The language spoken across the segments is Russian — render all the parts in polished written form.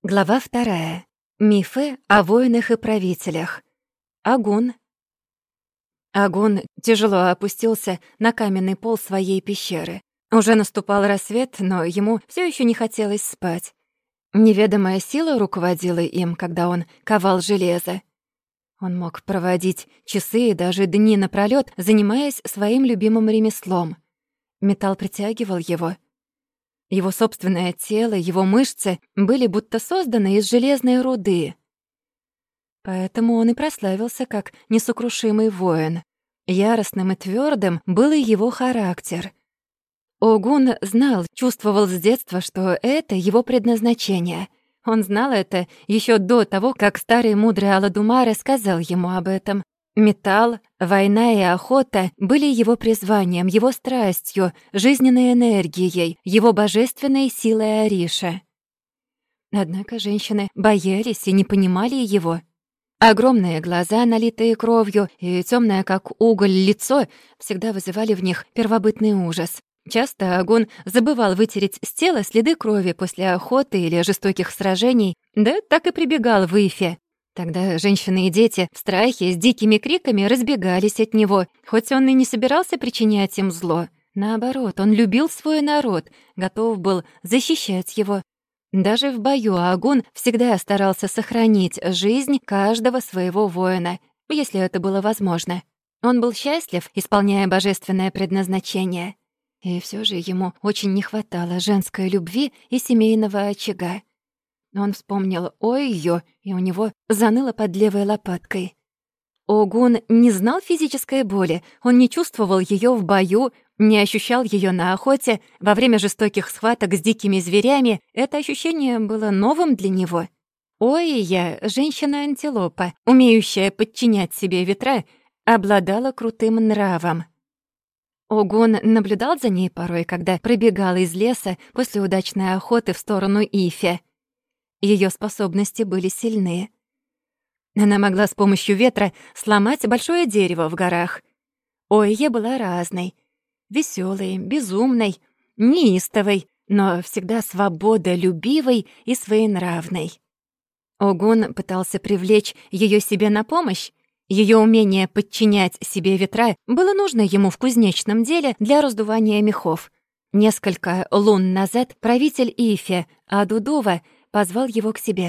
Глава 2. Мифы о воинах и правителях. Агун. Агун тяжело опустился на каменный пол своей пещеры. Уже наступал рассвет, но ему все еще не хотелось спать. Неведомая сила руководила им, когда он ковал железо. Он мог проводить часы и даже дни напролёт, занимаясь своим любимым ремеслом. Металл притягивал его. Его собственное тело, его мышцы были будто созданы из железной руды. Поэтому он и прославился как несокрушимый воин. Яростным и твёрдым был и его характер. Огун знал, чувствовал с детства, что это его предназначение. Он знал это ещё до того, как старый мудрый Аладумар сказал ему об этом. Металл, война и охота были его призванием, его страстью, жизненной энергией, его божественной силой Ариша. Однако женщины боялись и не понимали его. Огромные глаза, налитые кровью, и тёмное, как уголь, лицо всегда вызывали в них первобытный ужас. Часто Агун забывал вытереть с тела следы крови после охоты или жестоких сражений, да так и прибегал в Ифе. Тогда женщины и дети в страхе с дикими криками разбегались от него, хоть он и не собирался причинять им зло. Наоборот, он любил свой народ, готов был защищать его. Даже в бою Агун всегда старался сохранить жизнь каждого своего воина, если это было возможно. Он был счастлив, исполняя божественное предназначение. И всё же ему очень не хватало женской любви и семейного очага. Он вспомнил Ойю, и у него заныло под левой лопаткой. Огун не знал физической боли, он не чувствовал её в бою, не ощущал её на охоте, во время жестоких схваток с дикими зверями. Это ощущение было новым для него. Ойя, женщина-антилопа, умеющая подчинять себе ветра, обладала крутым нравом. Огун наблюдал за ней порой, когда пробегал из леса после удачной охоты в сторону Ифе. Её способности были сильны. Она могла с помощью ветра сломать большое дерево в горах. Ойя была разной. Весёлой, безумной, неистовой, но всегда свободолюбивой и своенравной. Огун пытался привлечь её себе на помощь. Её умение подчинять себе ветра было нужно ему в кузнечном деле для раздувания мехов. Несколько лун назад правитель Ифе, Адудува, позвал его к себе.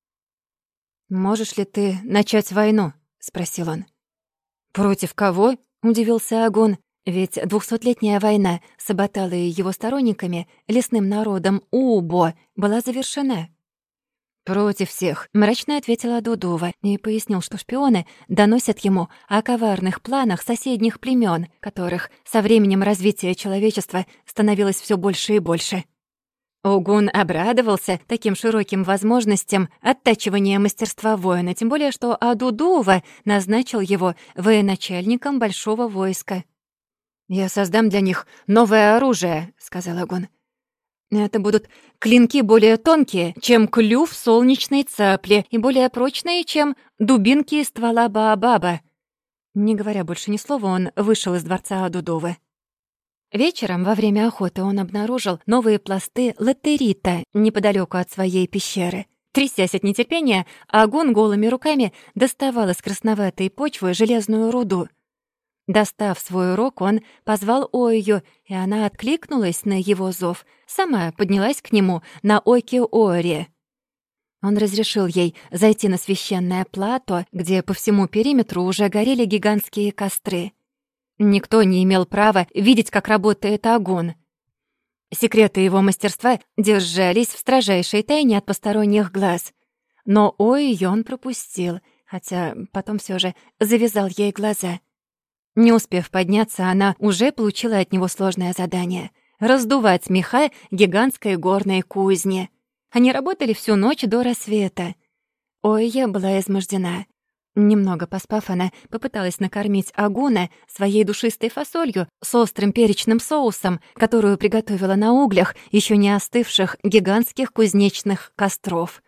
«Можешь ли ты начать войну?» — спросил он. «Против кого?» — удивился Агун. Ведь 200-летняя война с Абаталой и его сторонниками, лесным народом Убо, была завершена. «Против всех», — мрачно ответила Адудува и пояснил, что шпионы доносят ему о коварных планах соседних племён, которых со временем развития человечества становилось всё больше и больше. Огун обрадовался таким широким возможностям оттачивания мастерства воина, тем более что Адудува назначил его военачальником большого войска. «Я создам для них новое оружие», — сказал Агун. «Это будут клинки более тонкие, чем клюв солнечной цапли, и более прочные, чем дубинки из ствола Баобаба». Не говоря больше ни слова, он вышел из дворца Адудувы. Вечером, во время охоты, он обнаружил новые пласты латерита неподалёку от своей пещеры. Трясясь от нетерпения, Агун голыми руками доставал из красноватой почвы железную руду. Достав свой рог, он позвал Ойю, и она откликнулась на его зов, сама поднялась к нему на Оки-Оре. Он разрешил ей зайти на священное плато, где по всему периметру уже горели гигантские костры. Никто не имел права видеть, как работает огонь. Секреты его мастерства держались в строжайшей тайне от посторонних глаз. Но Ойю он пропустил, хотя потом всё же завязал ей глаза. Не успев подняться, она уже получила от него сложное задание — раздувать меха гигантской горной кузни. Они работали всю ночь до рассвета. Ойя была измождена. Немного поспав, она попыталась накормить Агуна своей душистой фасолью с острым перечным соусом, которую приготовила на углях ещё не остывших гигантских кузнечных костров.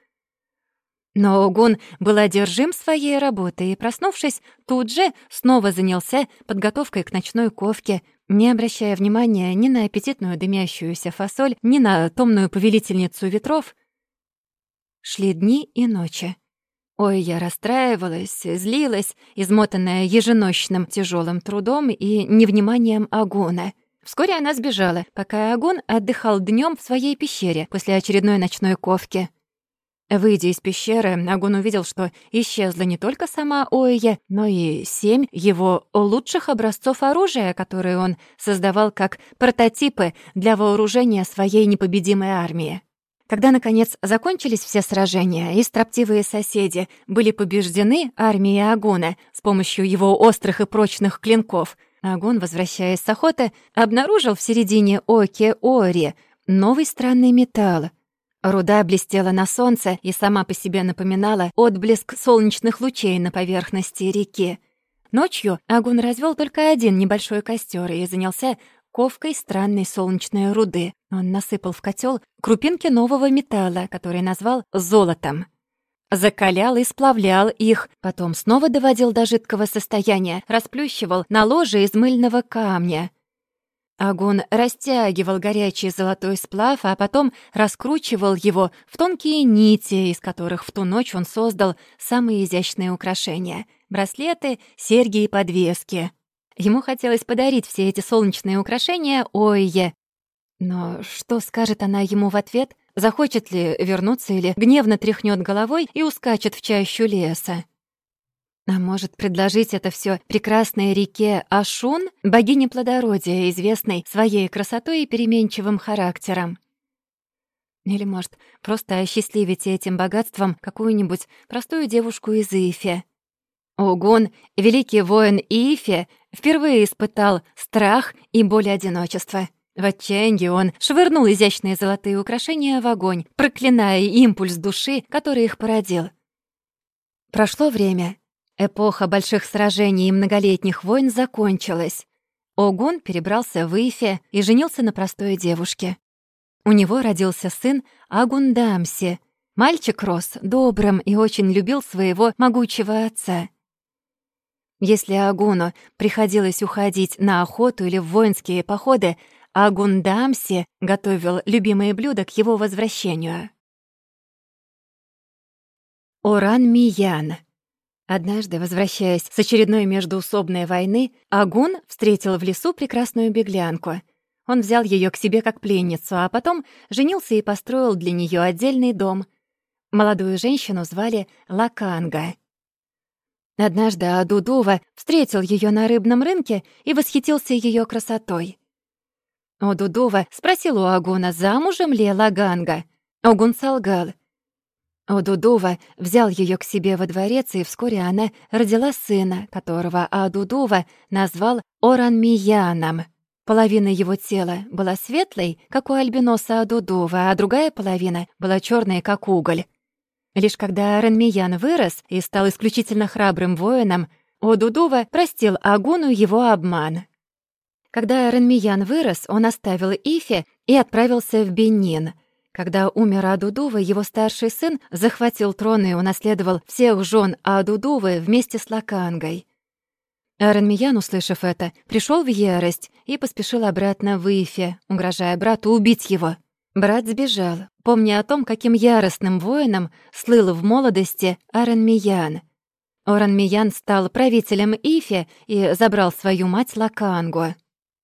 Но Огун был одержим своей работой и, проснувшись, тут же снова занялся подготовкой к ночной ковке, не обращая внимания ни на аппетитную дымящуюся фасоль, ни на томную повелительницу ветров. шли дни и ночи. Ой, я расстраивалась, злилась, измотанная еженочным тяжелым трудом и невниманием Агуна. Вскоре она сбежала, пока Агун отдыхал днем в своей пещере после очередной ночной ковки. Выйдя из пещеры, Агун увидел, что исчезла не только сама Ойя, но и 7 его лучших образцов оружия, которые он создавал как прототипы для вооружения своей непобедимой армии. Когда, наконец, закончились все сражения и строптивые соседи были побеждены армией Агуна с помощью его острых и прочных клинков, Агун, возвращаясь с охоты, обнаружил в середине Оки-Ори новый странный металл. Руда блестела на солнце и сама по себе напоминала отблеск солнечных лучей на поверхности реки. Ночью Агун развел только один небольшой костер и занялся ковкой странной солнечной руды. Он насыпал в котел крупинки нового металла, который назвал золотом. Закалял и сплавлял их, потом снова доводил до жидкого состояния, расплющивал на ложе из мыльного камня. Агун растягивал горячий золотой сплав, а потом раскручивал его в тонкие нити, из которых в ту ночь он создал самые изящные украшения — браслеты, серьги и подвески. Ему хотелось подарить все эти солнечные украшения Ойе. Но что скажет она ему в ответ? Захочет ли вернуться или гневно тряхнет головой и ускачет в чащу леса? А может, предложить это все прекрасной реке Ашун, богине плодородия, известной своей красотой и переменчивым характером? Или, может, просто осчастливить этим богатством какую-нибудь простую девушку из Ифе? Огун, великий воин Ифе, впервые испытал страх и боль одиночества. В отчаянии он швырнул изящные золотые украшения в огонь, проклиная импульс души, который их породил. Прошло время. Эпоха больших сражений и многолетних войн закончилась. Огун перебрался в Ифе и женился на простой девушке. У него родился сын Агундамси. Мальчик рос добрым и очень любил своего могучего отца. Если Агуну приходилось уходить на охоту или в воинские походы, Агундамси готовил любимые блюда к его возвращению. Оран-Миян. Однажды, возвращаясь с очередной междоусобной войны, Агун встретил в лесу прекрасную беглянку. Он взял ее к себе как пленницу, а потом женился и построил для нее отдельный дом. Молодую женщину звали Лаканга. Однажды Адудува встретил ее на рыбном рынке и восхитился ее красотой. Адудува спросил у Агуна, замужем ли Лаганга. Агун солгал. Адудува взял ее к себе во дворец, и вскоре она родила сына, которого Адудува назвал Оранмияном. Половина его тела была светлой, как у альбиноса Адудува, а другая половина была черной, как уголь. Лишь когда Оранмиян вырос и стал исключительно храбрым воином, Адудува простил Агуну его обман. Когда Оранмиян вырос, он оставил Ифе и отправился в Бенин. Когда умер Адудува, его старший сын захватил трон и унаследовал всех жен Адудувы вместе с Лакангой. Оранмиян, услышав это, пришел в ярость и поспешил обратно в Ифе, угрожая брату убить его. Брат сбежал, помня о том, каким яростным воином слыл в молодости Оранмиян. Оранмиян стал правителем Ифе и забрал свою мать Лакангу.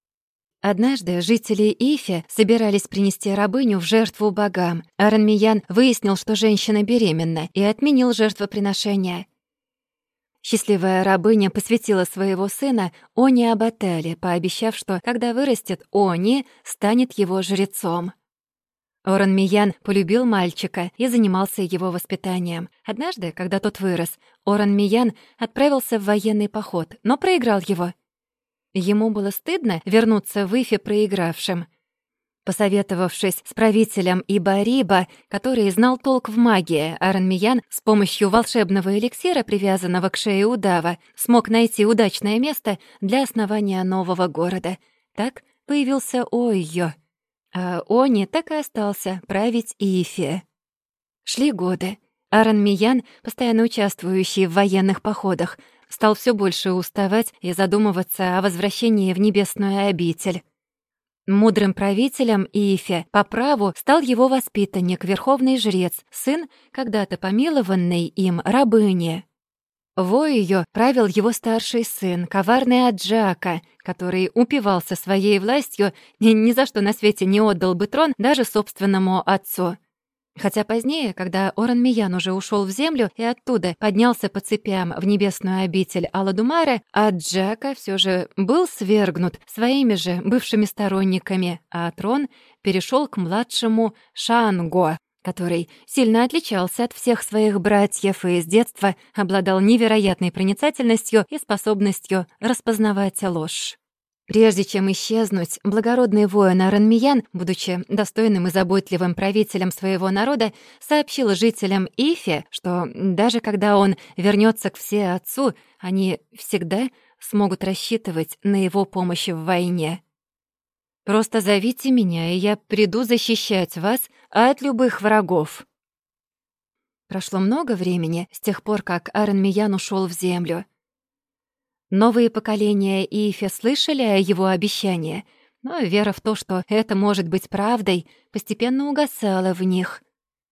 Однажды жители Ифе собирались принести рабыню в жертву богам. Оранмиян выяснил, что женщина беременна, и отменил жертвоприношение. Счастливая рабыня посвятила своего сына Они Абатале, пообещав, что, когда вырастет, Они станет его жрецом. Оранмиян полюбил мальчика и занимался его воспитанием. Однажды, когда тот вырос, Оранмиян отправился в военный поход, но проиграл его. Ему было стыдно вернуться в Ифе проигравшим. Посоветовавшись с правителем Ибариба, который знал толк в магии, Оранмиян с помощью волшебного эликсира, привязанного к шее удава, смог найти удачное место для основания нового города. Так появился Ойо, а Они так и остался править Ифе. Шли годы. Оранмиян, постоянно участвующий в военных походах, стал все больше уставать и задумываться о возвращении в небесную обитель. Мудрым правителем Иифе по праву стал его воспитанник, верховный жрец, сын когда-то помилованной им рабыни. Воею правил его старший сын, коварный Аджака, который упивался своей властью и ни за что на свете не отдал бы трон даже собственному отцу. Хотя позднее, когда Оранмиян уже ушел в землю и оттуда поднялся по цепям в небесную обитель Аладумара, Аджака все же был свергнут своими же бывшими сторонниками, а трон перешел к младшему Шанго, который сильно отличался от всех своих братьев и с детства обладал невероятной проницательностью и способностью распознавать ложь. Прежде чем исчезнуть, благородный воин Аранмиян, будучи достойным и заботливым правителем своего народа, сообщил жителям Ифе, что даже когда он вернется к Всеотцу, они всегда смогут рассчитывать на его помощь в войне. «Просто зовите меня, и я приду защищать вас от любых врагов». Прошло много времени с тех пор, как Аранмиян ушел в землю. Новые поколения Иифе слышали о его обещании, но вера в то, что это может быть правдой, постепенно угасала в них.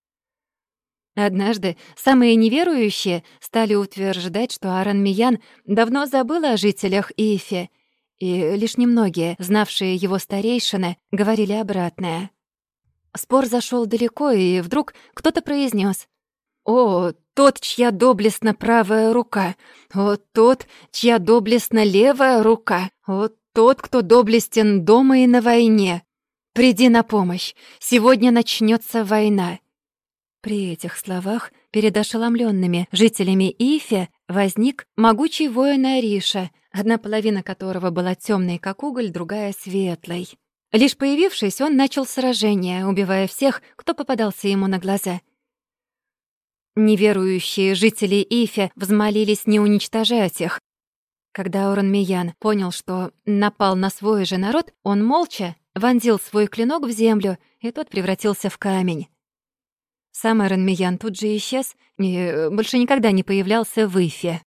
Однажды самые неверующие стали утверждать, что Аранмиян давно забыл о жителях Иифе, и лишь немногие, знавшие его старейшины, говорили обратное. Спор зашел далеко, и вдруг кто-то произнес: «О, тот, чья доблестна правая рука! О, тот, чья доблестна левая рука! О, тот, кто доблестен дома и на войне! Приди на помощь! Сегодня начнется война!» При этих словах перед ошеломленными жителями Ифе возник могучий воин Ариша, одна половина которого была темной, как уголь, другая — светлой. Лишь появившись, он начал сражение, убивая всех, кто попадался ему на глаза. Неверующие жители Ифе взмолились не уничтожать их. Когда Оранмиян понял, что напал на свой же народ, он молча вонзил свой клинок в землю, и тот превратился в камень. Сам Оранмиян тут же исчез и больше никогда не появлялся в Ифе.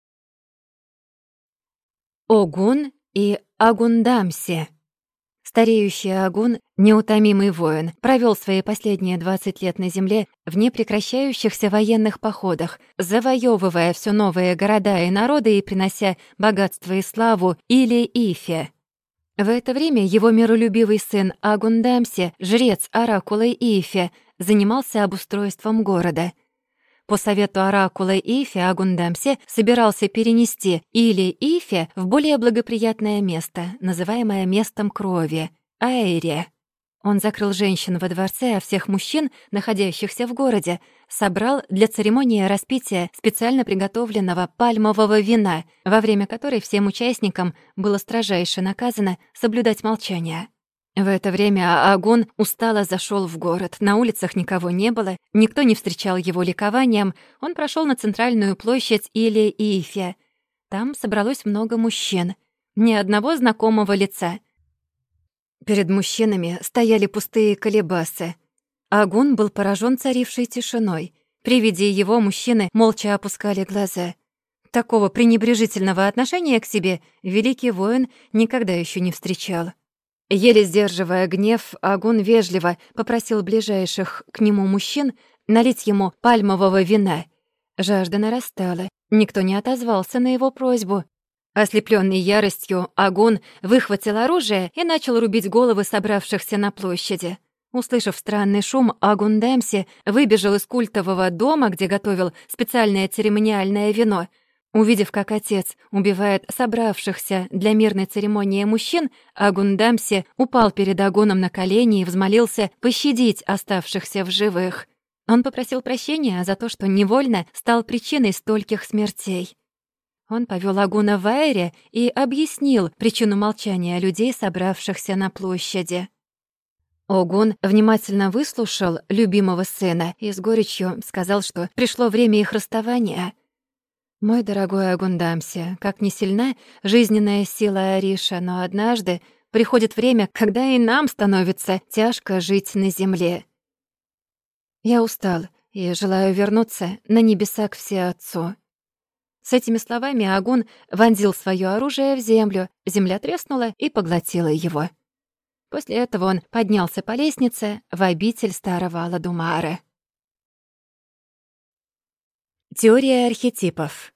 Огун и Агундамси. Стареющий Агун, неутомимый воин, провел свои последние 20 лет на земле в непрекращающихся военных походах, завоевывая все новые города и народы и принося богатство и славу Или Ифе. В это время его миролюбивый сын Агундамси, жрец оракула Ифе, занимался обустройством города. По совету оракула Ифе Агундамси собирался перенести Или Ифе в более благоприятное место, называемое местом крови — Аэре. Он закрыл женщин во дворце, а всех мужчин, находящихся в городе, собрал для церемонии распития специально приготовленного пальмового вина, во время которой всем участникам было строжайше наказано соблюдать молчание. В это время Агун устало зашел в город. На улицах никого не было, никто не встречал его ликованием. Он прошел на центральную площадь Или Ифе. Там собралось много мужчин. Ни одного знакомого лица. Перед мужчинами стояли пустые колебасы. Агун был поражен царившей тишиной. При виде его мужчины молча опускали глаза. Такого пренебрежительного отношения к себе великий воин никогда еще не встречал. Еле сдерживая гнев, Агун вежливо попросил ближайших к нему мужчин налить ему пальмового вина. Жажда нарастала, никто не отозвался на его просьбу. Ослеплённый яростью, Агун выхватил оружие и начал рубить головы собравшихся на площади. Услышав странный шум, Агундамси выбежал из культового дома, где готовил специальное церемониальное вино. Увидев, как отец убивает собравшихся для мирной церемонии мужчин, Агундамси упал перед Агуном на колени и взмолился пощадить оставшихся в живых. Он попросил прощения за то, что невольно стал причиной стольких смертей. Он повел Агуна в Аэре и объяснил причину молчания людей, собравшихся на площади. Огун внимательно выслушал любимого сына и с горечью сказал, что пришло время их расставания. «Мой дорогой Агундамси, как ни сильна жизненная сила Ариша, но однажды приходит время, когда и нам становится тяжко жить на земле. Я устал и желаю вернуться на небеса к Всеотцу». С этими словами Агун вонзил своё оружие в землю, земля треснула и поглотила его. После этого он поднялся по лестнице в обитель старого Аладумара. Теория архетипов.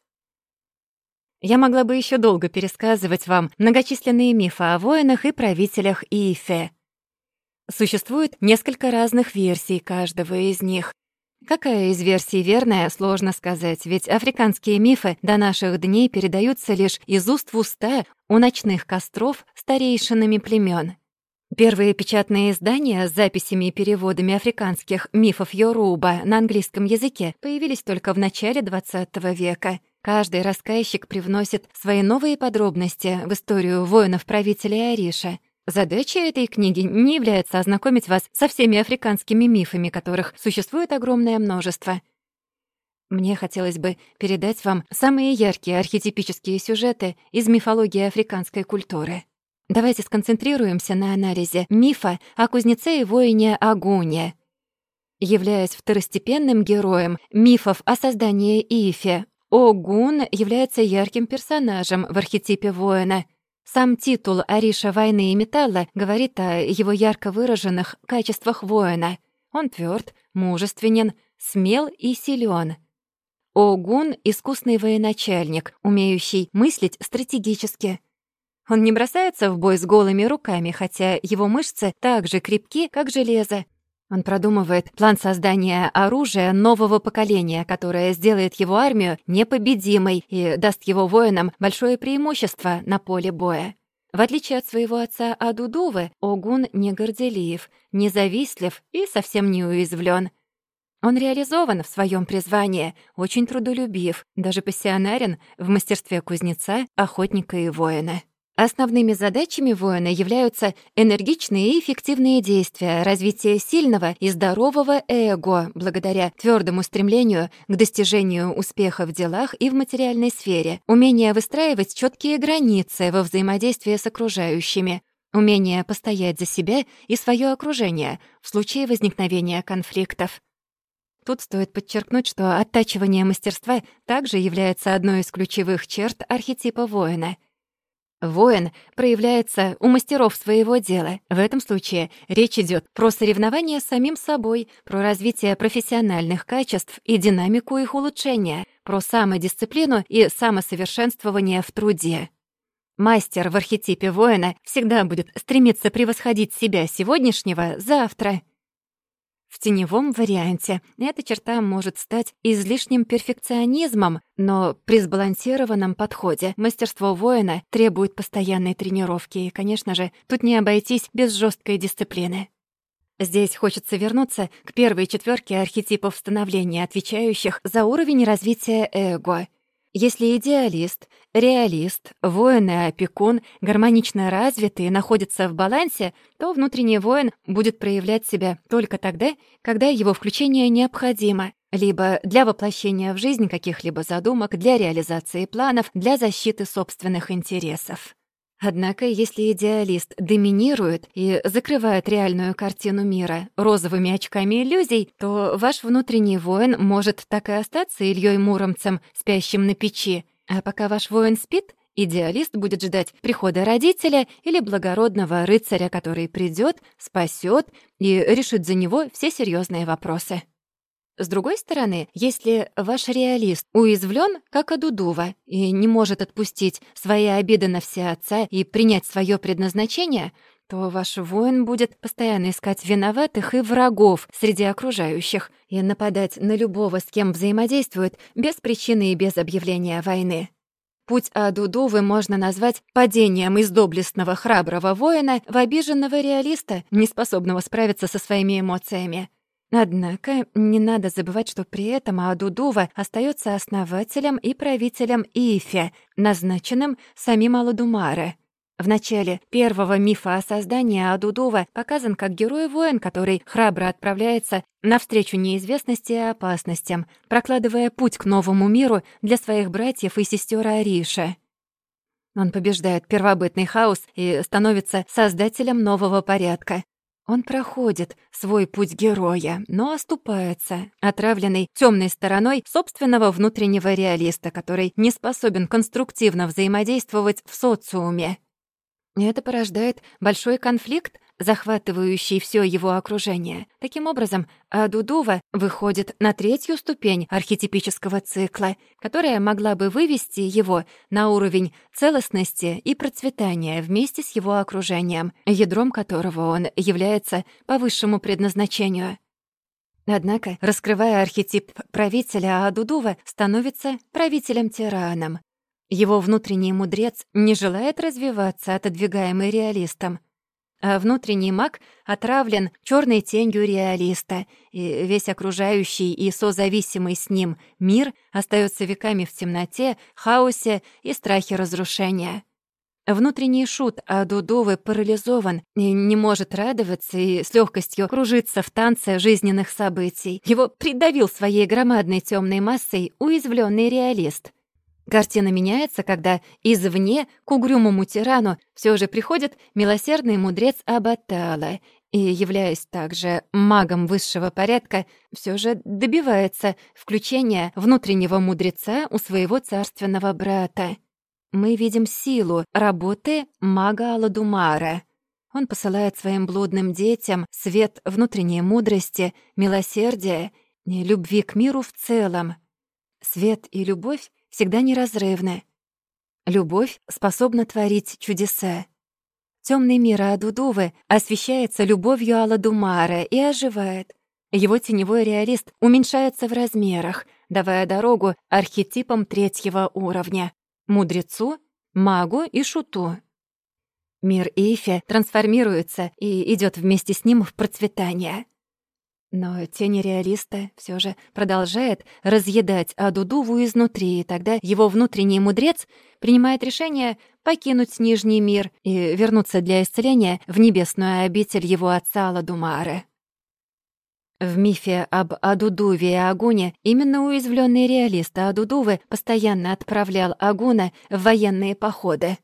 Я могла бы еще долго пересказывать вам многочисленные мифы о воинах и правителях Ифе. Существует несколько разных версий каждого из них. Какая из версий верная, сложно сказать, ведь африканские мифы до наших дней передаются лишь из уст в уста у ночных костров старейшинами племён. Первые печатные издания с записями и переводами африканских мифов Йоруба на английском языке появились только в начале XX века. Каждый рассказчик привносит свои новые подробности в историю воинов-правителей Ариша. Задачей этой книги не является ознакомить вас со всеми африканскими мифами, которых существует огромное множество. Мне хотелось бы передать вам самые яркие архетипические сюжеты из мифологии африканской культуры. Давайте сконцентрируемся на анализе мифа о кузнеце и воине Агуне. Являясь второстепенным героем мифов о создании Ифе, Огун является ярким персонажем в архетипе воина. Сам титул «Ариша войны и металла» говорит о его ярко выраженных качествах воина. Он твёрд, мужественен, смел и силён. Огун — искусный военачальник, умеющий мыслить стратегически. Он не бросается в бой с голыми руками, хотя его мышцы так же крепки, как железо. Он продумывает план создания оружия нового поколения, которое сделает его армию непобедимой и даст его воинам большое преимущество на поле боя. В отличие от своего отца Адудувы, Огун не горделив, не завистлив и совсем не уязвлен. Он реализован в своем призвании, очень трудолюбив, даже пассионарен в мастерстве кузнеца, охотника и воина. Основными задачами воина являются энергичные и эффективные действия, развитие сильного и здорового эго, благодаря твердому стремлению к достижению успеха в делах и в материальной сфере, умение выстраивать четкие границы во взаимодействии с окружающими, умение постоять за себя и свое окружение в случае возникновения конфликтов. Тут стоит подчеркнуть, что оттачивание мастерства также является одной из ключевых черт архетипа воина. Воин проявляется у мастеров своего дела. В этом случае речь идет про соревнования с самим собой, про развитие профессиональных качеств и динамику их улучшения, про самодисциплину и самосовершенствование в труде. Мастер в архетипе воина всегда будет стремиться превосходить себя сегодняшнего завтра. В теневом варианте эта черта может стать излишним перфекционизмом, но при сбалансированном подходе мастерство воина требует постоянной тренировки, и, конечно же, тут не обойтись без жесткой дисциплины. Здесь хочется вернуться к первой четверке архетипов становления, отвечающих за уровень развития эго. Если идеалист, реалист, воин и опекун гармонично развиты и находятся в балансе, то внутренний воин будет проявлять себя только тогда, когда его включение необходимо, либо для воплощения в жизнь каких-либо задумок, для реализации планов, для защиты собственных интересов. Однако, если идеалист доминирует и закрывает реальную картину мира розовыми очками иллюзий, то ваш внутренний воин может так и остаться Ильей Муромцем, спящим на печи. А пока ваш воин спит, идеалист будет ждать прихода родителя или благородного рыцаря, который придет, спасет и решит за него все серьезные вопросы. С другой стороны, если ваш реалист уязвлен, как Адудува, и не может отпустить свои обиды на всеотца и принять свое предназначение, то ваш воин будет постоянно искать виноватых и врагов среди окружающих и нападать на любого, с кем взаимодействует, без причины и без объявления войны. Путь Адудувы можно назвать падением из доблестного храброго воина в обиженного реалиста, неспособного справиться со своими эмоциями. Однако не надо забывать, что при этом Адудува остается основателем и правителем Ифе, назначенным самим Аладумаре. В начале первого мифа о создании Адудува показан как герой-воин, который храбро отправляется навстречу неизвестности и опасностям, прокладывая путь к новому миру для своих братьев и сестер Ариша. Он побеждает первобытный хаос и становится создателем нового порядка. Он проходит свой путь героя, но оступается, отравленный темной стороной собственного внутреннего реалиста, который не способен конструктивно взаимодействовать в социуме. Это порождает большой конфликт, захватывающий все его окружение. Таким образом, Адудува выходит на третью ступень архетипического цикла, которая могла бы вывести его на уровень целостности и процветания вместе с его окружением, ядром которого он является по высшему предназначению. Однако, раскрывая архетип правителя, Адудува становится правителем-тираном. Его внутренний мудрец не желает развиваться, отодвигаемый реалистом, а внутренний маг отравлен черной тенью реалиста, и весь окружающий и созависимый с ним мир остается веками в темноте, хаосе и страхе разрушения. Внутренний шут Адудувы парализован и не может радоваться и с легкостью кружиться в танце жизненных событий. Его придавил своей громадной темной массой уязвленный реалист. Картина меняется, когда извне к угрюмому тирану все же приходит милосердный мудрец Абатала и, являясь также магом высшего порядка, все же добивается включения внутреннего мудреца у своего царственного брата. Мы видим силу работы мага Аладумара. Он посылает своим блудным детям свет внутренней мудрости, милосердия и любви к миру в целом. Свет и любовь всегда неразрывны. Любовь способна творить чудеса. Темный мир Адудувы освещается любовью Аладумара и оживает. Его теневой реалист уменьшается в размерах, давая дорогу архетипам третьего уровня — мудрецу, магу и шуту. Мир Ифи трансформируется и идет вместе с ним в процветание. Но тень реалиста все же продолжает разъедать Адудуву изнутри, и тогда его внутренний мудрец принимает решение покинуть Нижний мир и вернуться для исцеления в небесную обитель его отца Аладумара. В мифе об Адудуве и Агуне именно уязвленный реалист Адудувы постоянно отправлял Агуна в военные походы.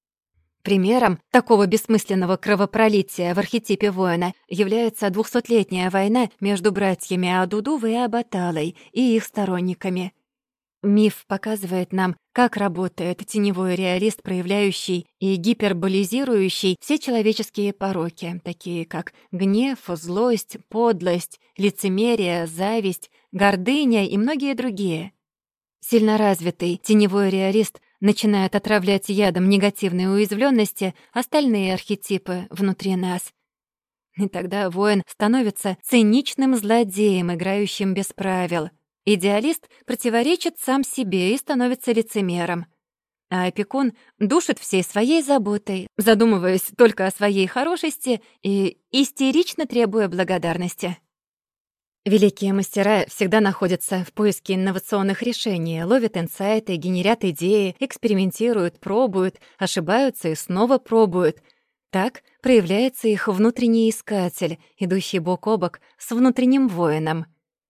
Примером такого бессмысленного кровопролития в архетипе воина является 200-летняя война между братьями Адудувой и Абаталой и их сторонниками. Миф показывает нам, как работает теневой реалист, проявляющий и гиперболизирующий все человеческие пороки, такие как гнев, злость, подлость, лицемерие, зависть, гордыня и многие другие. Сильно развитый теневой реалист начинает отравлять ядом негативной уязвленности остальные архетипы внутри нас. И тогда воин становится циничным злодеем, играющим без правил. Идеалист противоречит сам себе и становится лицемером. А опекун душит всей своей заботой, задумываясь только о своей хорошести и истерично требуя благодарности. Великие мастера всегда находятся в поиске инновационных решений, ловят инсайты, генерят идеи, экспериментируют, пробуют, ошибаются и снова пробуют. Так проявляется их внутренний искатель, идущий бок о бок с внутренним воином.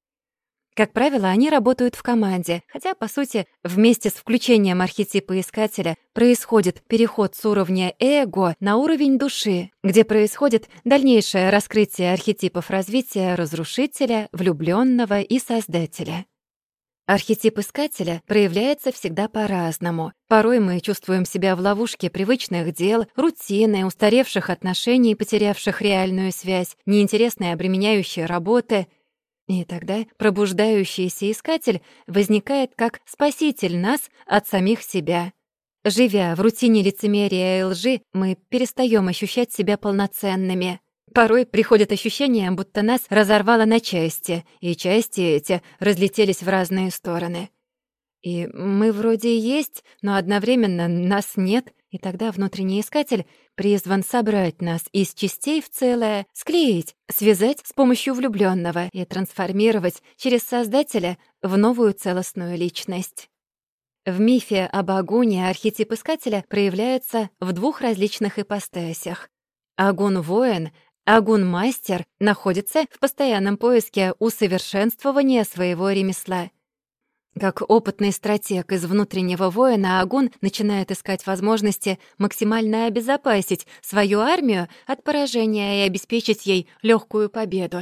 Как правило, они работают в команде, хотя, по сути, вместе с включением архетипа искателя происходит переход с уровня эго на уровень души, где происходит дальнейшее раскрытие архетипов развития разрушителя, влюблённого и создателя. Архетип искателя проявляется всегда по-разному. Порой мы чувствуем себя в ловушке привычных дел, рутины, устаревших отношений, потерявших реальную связь, неинтересной обременяющей работы. И тогда пробуждающийся искатель возникает как спаситель нас от самих себя. Живя в рутине лицемерия и лжи, мы перестаём ощущать себя полноценными. Порой приходит ощущение, будто нас разорвало на части, и части эти разлетелись в разные стороны. И мы вроде и есть, но одновременно нас нет, и тогда внутренний искатель призван собрать нас из частей в целое, склеить, связать с помощью влюблённого и трансформировать через Создателя в новую целостную личность. В мифе об Агуне архетип искателя проявляется в двух различных ипостасях. Агун-воин, Агун-мастер находится в постоянном поиске усовершенствования своего ремесла. Как опытный стратег из внутреннего воина, Агун начинает искать возможности максимально обезопасить свою армию от поражения и обеспечить ей легкую победу.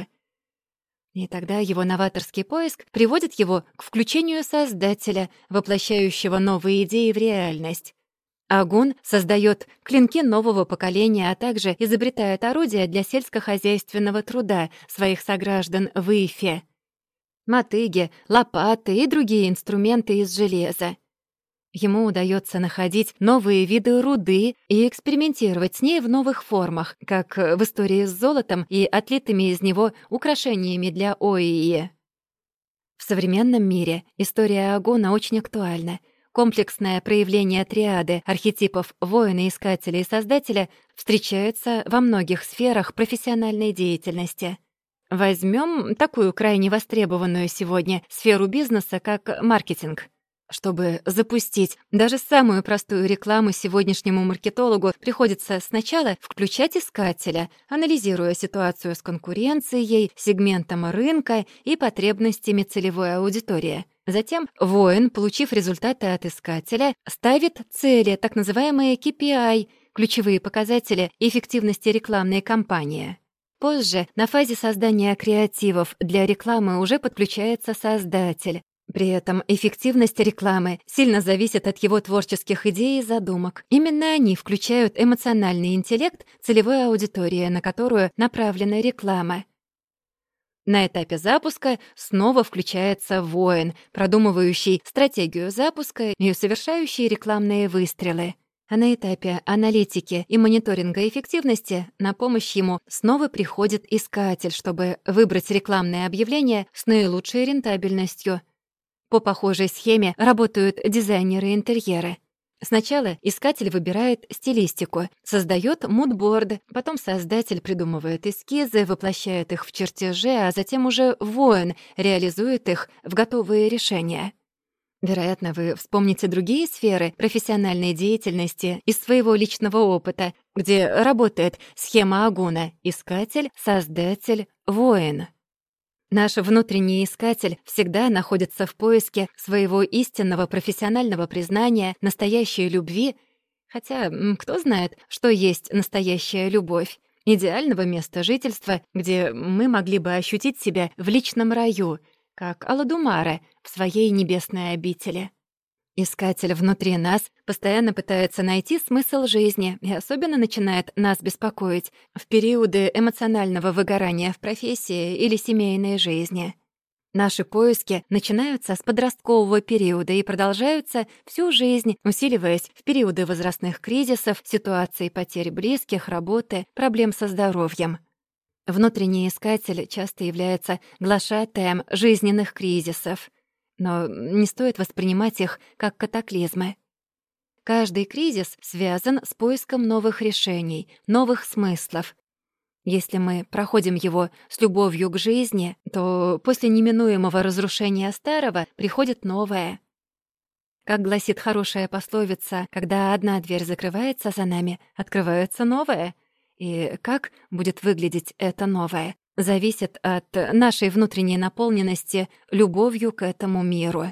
И тогда его новаторский поиск приводит его к включению Создателя, воплощающего новые идеи в реальность. Агун создает клинки нового поколения, а также изобретает орудия для сельскохозяйственного труда своих сограждан в Ифе. Мотыги, лопаты и другие инструменты из железа. Ему удается находить новые виды руды и экспериментировать с ней в новых формах, как в истории с золотом и отлитыми из него украшениями для Оии. В современном мире история Агуна очень актуальна. Комплексное проявление триады архетипов воина, искателя и создателя встречается во многих сферах профессиональной деятельности. Возьмем такую крайне востребованную сегодня сферу бизнеса, как маркетинг. Чтобы запустить даже самую простую рекламу сегодняшнему маркетологу, приходится сначала включать искателя, анализируя ситуацию с конкуренцией, сегментом рынка и потребностями целевой аудитории. Затем воин, получив результаты от искателя, ставит цели, так называемые KPI, ключевые показатели эффективности рекламной кампании. Позже, на фазе создания креативов для рекламы уже подключается создатель. При этом эффективность рекламы сильно зависит от его творческих идей и задумок. Именно они включают эмоциональный интеллект целевой аудитории, на которую направлена реклама. На этапе запуска снова включается воин, продумывающий стратегию запуска и совершающий рекламные выстрелы. А на этапе аналитики и мониторинга эффективности на помощь ему снова приходит искатель, чтобы выбрать рекламное объявление с наилучшей рентабельностью. По похожей схеме работают дизайнеры интерьера. Сначала искатель выбирает стилистику, создает мудборд, потом создатель придумывает эскизы, воплощает их в чертежи, а затем уже воин реализует их в готовые решения. Вероятно, вы вспомните другие сферы профессиональной деятельности из своего личного опыта, где работает схема Агуна: искатель, создатель, воин. Наш внутренний искатель всегда находится в поиске своего истинного профессионального признания, настоящей любви, хотя кто знает, что есть настоящая любовь, идеального места жительства, где мы могли бы ощутить себя в личном раю, как Аладумара в своей небесной обители. Искатель внутри нас постоянно пытается найти смысл жизни и особенно начинает нас беспокоить в периоды эмоционального выгорания в профессии или семейной жизни. Наши поиски начинаются с подросткового периода и продолжаются всю жизнь, усиливаясь в периоды возрастных кризисов, ситуаций потери близких, работы, проблем со здоровьем. Внутренний искатель часто является глашатаем жизненных кризисов, но не стоит воспринимать их как катаклизмы. Каждый кризис связан с поиском новых решений, новых смыслов. Если мы проходим его с любовью к жизни, то после неминуемого разрушения старого приходит новое. Как гласит хорошая пословица, когда одна дверь закрывается за нами, открывается новая. И как будет выглядеть это новое, зависит от нашей внутренней наполненности любовью к этому миру.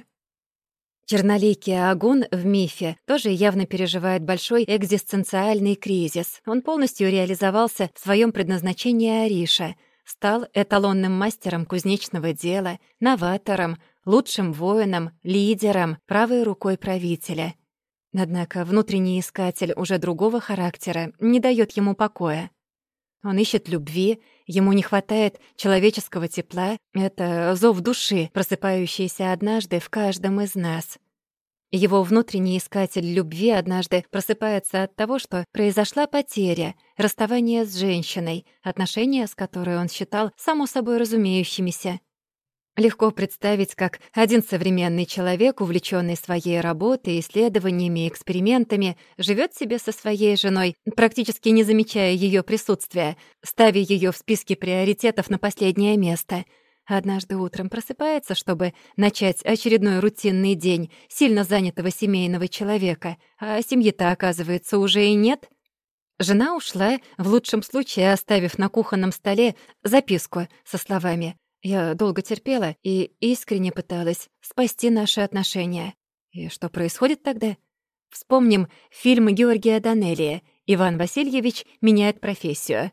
Черноликий Агун в мифе тоже явно переживает большой экзистенциальный кризис. Он полностью реализовался в своем предназначении Ариша, стал эталонным мастером кузнечного дела, новатором, лучшим воином, лидером, правой рукой правителя. Однако внутренний искатель уже другого характера не даёт ему покоя. Он ищет любви, ему не хватает человеческого тепла. Это зов души, просыпающийся однажды в каждом из нас. Его внутренний искатель любви однажды просыпается от того, что произошла потеря, расставание с женщиной, отношения с которой он считал само собой разумеющимися. Легко представить, как один современный человек, увлечённый своей работой, исследованиями, экспериментами, живёт себе со своей женой, практически не замечая её присутствия, ставя её в списке приоритетов на последнее место. Однажды утром просыпается, чтобы начать очередной рутинный день сильно занятого семейного человека, а семьи-то, оказывается, уже и нет. Жена ушла, в лучшем случае оставив на кухонном столе записку со словами: «Я долго терпела и искренне пыталась спасти наши отношения». И что происходит тогда? Вспомним фильм Георгия Данелия «Иван Васильевич меняет профессию»,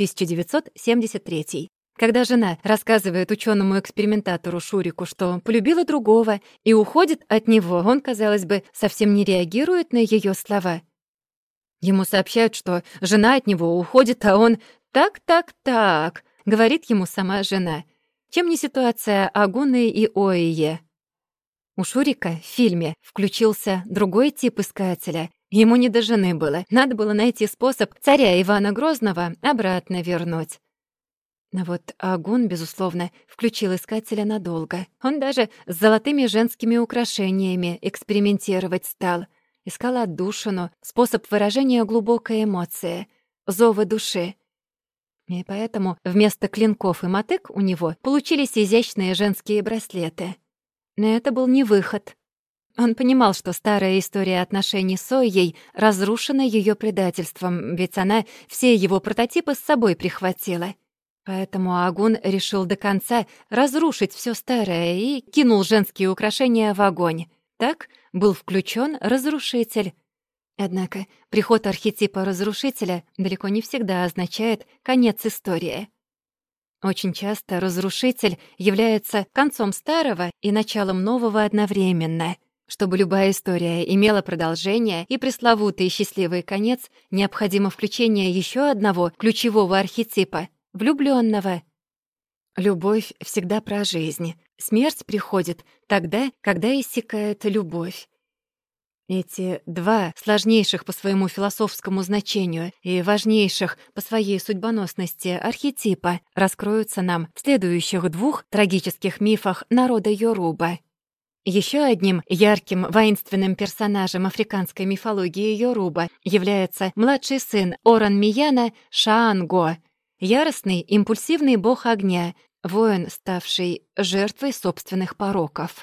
1973. Когда жена рассказывает учёному-экспериментатору Шурику, что полюбила другого и уходит от него, он, казалось бы, совсем не реагирует на её слова. Ему сообщают, что жена от него уходит, а он «так», — говорит ему сама жена. Чем не ситуация Агуны и Оие? У Шурика в фильме включился другой тип искателя. Ему не до жены было. Надо было найти способ царя Ивана Грозного обратно вернуть. Но вот Агун, безусловно, включил искателя надолго. Он даже с золотыми женскими украшениями экспериментировать стал. Искал отдушину, способ выражения глубокой эмоции, зова души. И поэтому вместо клинков и мотык у него получились изящные женские браслеты. Но это был не выход. Он понимал, что старая история отношений с Ойей разрушена ее предательством, ведь она все его прототипы с собой прихватила. Поэтому Агун решил до конца разрушить все старое и кинул женские украшения в огонь. Так был включен разрушитель. Однако приход архетипа разрушителя далеко не всегда означает конец истории. Очень часто разрушитель является концом старого и началом нового одновременно. Чтобы любая история имела продолжение и пресловутый счастливый конец, необходимо включение еще одного ключевого архетипа — влюблённого. Любовь всегда про жизнь. Смерть приходит тогда, когда иссякает любовь. Эти два сложнейших по своему философскому значению и важнейших по своей судьбоносности архетипа раскроются нам в следующих двух трагических мифах народа Йоруба. Еще одним ярким воинственным персонажем африканской мифологии Йоруба является младший сын Оран-Мияна Шаанго, яростный, импульсивный бог огня, воин, ставший жертвой собственных пороков.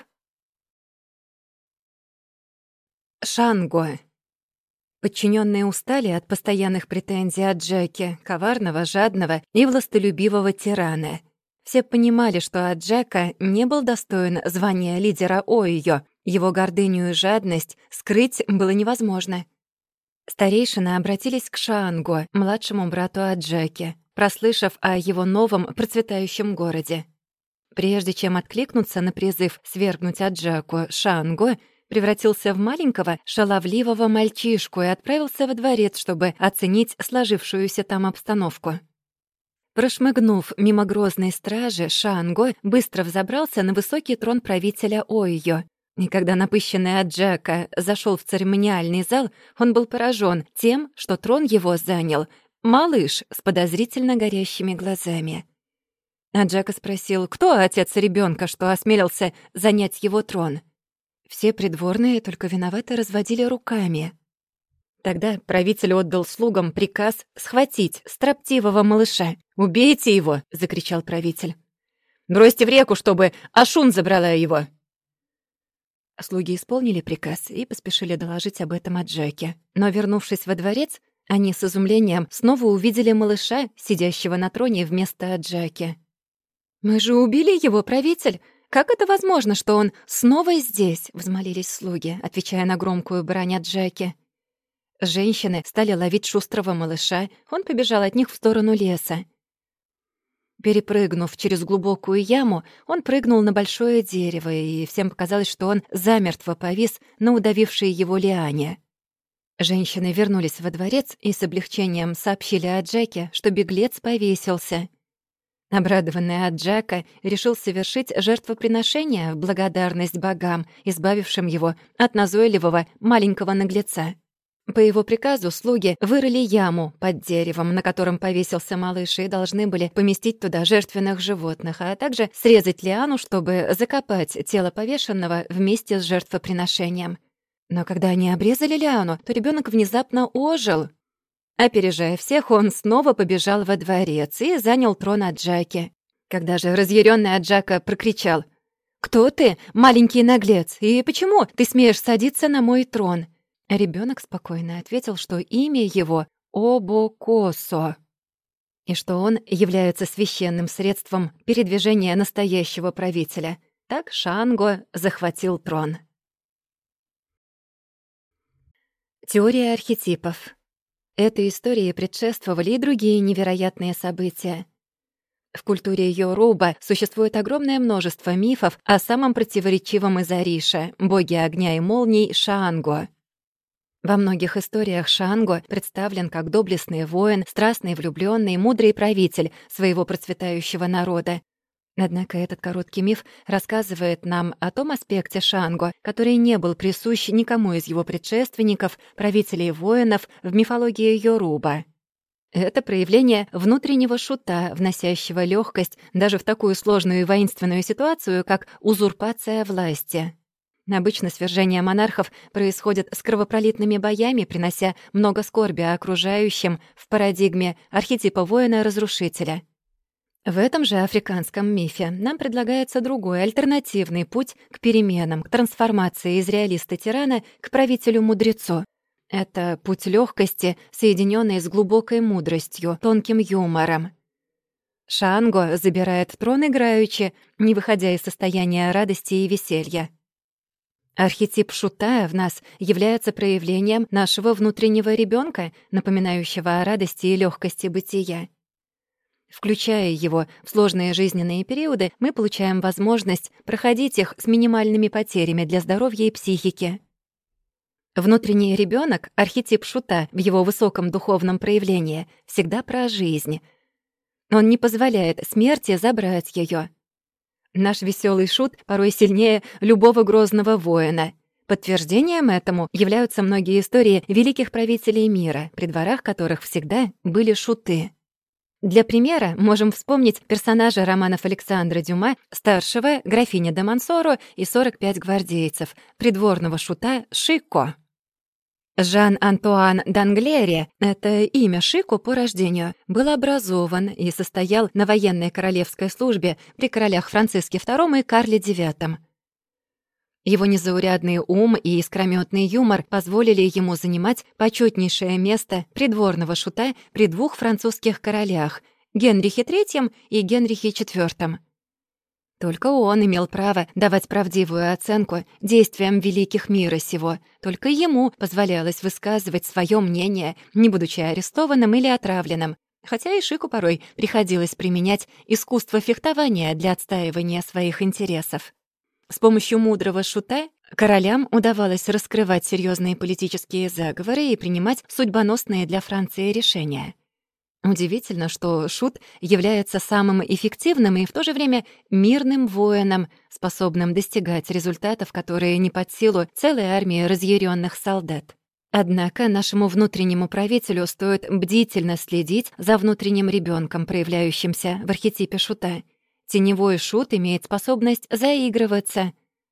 Шанго. Подчиненные устали от постоянных претензий от Джеки, коварного, жадного и властолюбивого тирана. Все понимали, что Аджака не был достоин звания лидера Ойо. Его гордыню и жадность скрыть было невозможно. Старейшины обратились к Шаанго, младшему брату Аджаки, прослышав о его новом процветающем городе. Прежде чем откликнуться на призыв свергнуть Аджаку, Шаанго превратился в маленького, шаловливого мальчишку и отправился во дворец, чтобы оценить сложившуюся там обстановку. Прошмыгнув мимо грозной стражи, Шаанго быстро взобрался на высокий трон правителя Ойо. И когда напыщенный Аджака зашел в церемониальный зал, он был поражен тем, что трон его занял малыш с подозрительно горящими глазами. Аджака спросил, кто отец ребенка, что осмелился занять его трон. Все придворные только виновато разводили руками. Тогда правитель отдал слугам приказ схватить строптивого малыша. «Убейте его!» — закричал правитель. «Бросьте в реку, чтобы Ашун забрала его!» Слуги исполнили приказ и поспешили доложить об этом Аджаке. Но, вернувшись во дворец, они с изумлением снова увидели малыша, сидящего на троне вместо Аджаки. «Мы же убили его, правитель! Как это возможно, что он снова здесь?» — взмолились слуги, отвечая на громкую брань Аджаки. Женщины стали ловить шустрого малыша, он побежал от них в сторону леса. Перепрыгнув через глубокую яму, он прыгнул на большое дерево, и всем показалось, что он замертво повис на удавившей его лиане. Женщины вернулись во дворец и с облегчением сообщили Аджаке, что беглец повесился. Обрадованный Аджака решил совершить жертвоприношение в благодарность богам, избавившим его от назойливого маленького наглеца. По его приказу слуги вырыли яму под деревом, на котором повесился малыш, и должны были поместить туда жертвенных животных, а также срезать лиану, чтобы закопать тело повешенного вместе с жертвоприношением. Но когда они обрезали лиану, то ребенок внезапно ожил. Опережая всех, он снова побежал во дворец и занял трон Аджаки. Когда же разъярённый Аджака прокричал: «Кто ты, маленький наглец, и почему ты смеешь садиться на мой трон?» Ребёнок спокойно ответил, что имя его Обокосо, и что он является священным средством передвижения настоящего правителя. Так Шанго захватил трон. Теория архетипов. Этой истории предшествовали и другие невероятные события. В культуре Йоруба существует огромное множество мифов о самом противоречивом из Ориша — боге огня и молний Шаанго. Во многих историях Шанго представлен как доблестный воин, страстный влюблённый, мудрый правитель своего процветающего народа. Однако этот короткий миф рассказывает нам о том аспекте Шанго, который не был присущ никому из его предшественников, правителей воинов в мифологии Йоруба. Это проявление внутреннего шута, вносящего лёгкость даже в такую сложную и воинственную ситуацию, как узурпация власти. Обычно свержение монархов происходит с кровопролитными боями, принося много скорби окружающим в парадигме архетипа воина-разрушителя. В этом же африканском мифе нам предлагается другой, альтернативный путь к переменам, к трансформации из реалиста-тирана к правителю-мудрецу. Это путь лёгкости, соединённый с глубокой мудростью, тонким юмором. Шанго забирает трон играючи, не выходя из состояния радости и веселья. Архетип шута в нас является проявлением нашего внутреннего ребёнка, напоминающего о радости и лёгкости бытия. Включая его в сложные жизненные периоды, мы получаем возможность проходить их с минимальными потерями для здоровья и психики. Внутренний ребёнок, архетип шута в его высоком духовном проявлении, всегда про жизнь. Он не позволяет смерти забрать её. Наш весёлый шут порой сильнее любого грозного воина. Подтверждением этому являются многие истории великих правителей мира, при дворах которых всегда были шуты. Для примера можем вспомнить персонажа романов Александра Дюма, старшего, графиня де Монсоро и 45 гвардейцев, придворного шута Шико. Жан-Антуан d'Anglèry, это имя Шико по рождению, был образован и состоял на военной королевской службе при королях Франциске II и Карле IX. Его незаурядный ум и искрометный юмор позволили ему занимать почетнейшее место придворного шута при двух французских королях — Генрихе III и Генрихе IV. Только он имел право давать правдивую оценку действиям великих мира сего. Только ему позволялось высказывать своё мнение, не будучи арестованным или отравленным, хотя и Шику порой приходилось применять искусство фехтования для отстаивания своих интересов. С помощью мудрого шута королям удавалось раскрывать серьезные политические заговоры и принимать судьбоносные для Франции решения. Удивительно, что шут является самым эффективным и в то же время мирным воином, способным достигать результатов, которые не под силу целой армии разъяренных солдат. Однако нашему внутреннему правителю стоит бдительно следить за внутренним ребенком, проявляющимся в архетипе шута. Теневой шут имеет способность заигрываться.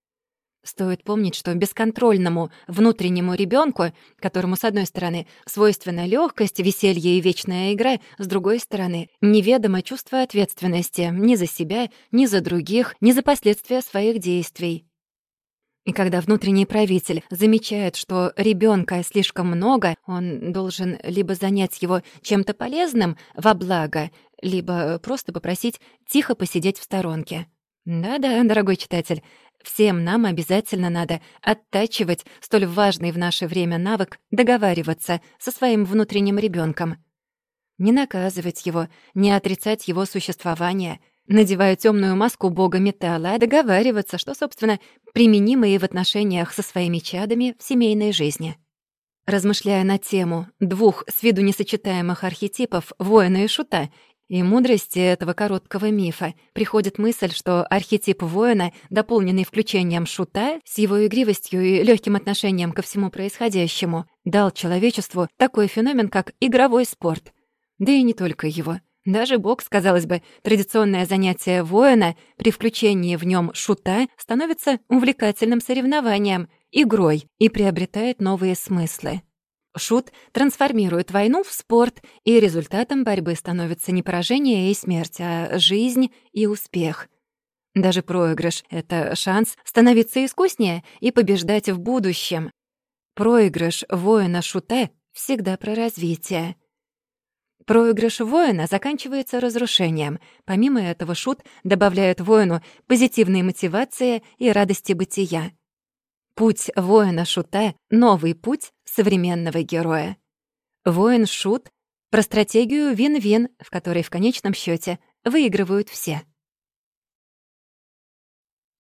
Стоит помнить, что бесконтрольному внутреннему ребенку, которому, с одной стороны, свойственна легкость, веселье и вечная игра, с другой стороны, неведомо чувство ответственности ни за себя, ни за других, ни за последствия своих действий. И когда внутренний правитель замечает, что ребенка слишком много, он должен либо занять его чем-то полезным во благо, либо просто попросить тихо посидеть в сторонке. Да-да, дорогой читатель, всем нам обязательно надо оттачивать столь важный в наше время навык договариваться со своим внутренним ребенком. Не наказывать его, не отрицать его существование, надевая темную маску бога металла, а договариваться, что, собственно, применимо и в отношениях со своими чадами в семейной жизни. Размышляя на тему двух с виду несочетаемых архетипов воина и шута и мудрости этого короткого мифа, приходит мысль, что архетип воина, дополненный включением шута с его игривостью и легким отношением ко всему происходящему, дал человечеству такой феномен, как игровой спорт. Да и не только его. Даже бокс, казалось бы, традиционное занятие воина, при включении в нем шута становится увлекательным соревнованием, игрой и приобретает новые смыслы. Шут трансформирует войну в спорт, и результатом борьбы становится не поражение и смерть, а жизнь и успех. Даже проигрыш — это шанс становиться искуснее и побеждать в будущем. Проигрыш воина-шута всегда про развитие. Проигрыш воина заканчивается разрушением. Помимо этого, шут добавляет воину позитивной мотивации и радости бытия. Путь воина-шута — новый путь современного героя. Воин-шут — про стратегию вин-вин, в которой в конечном счете выигрывают все.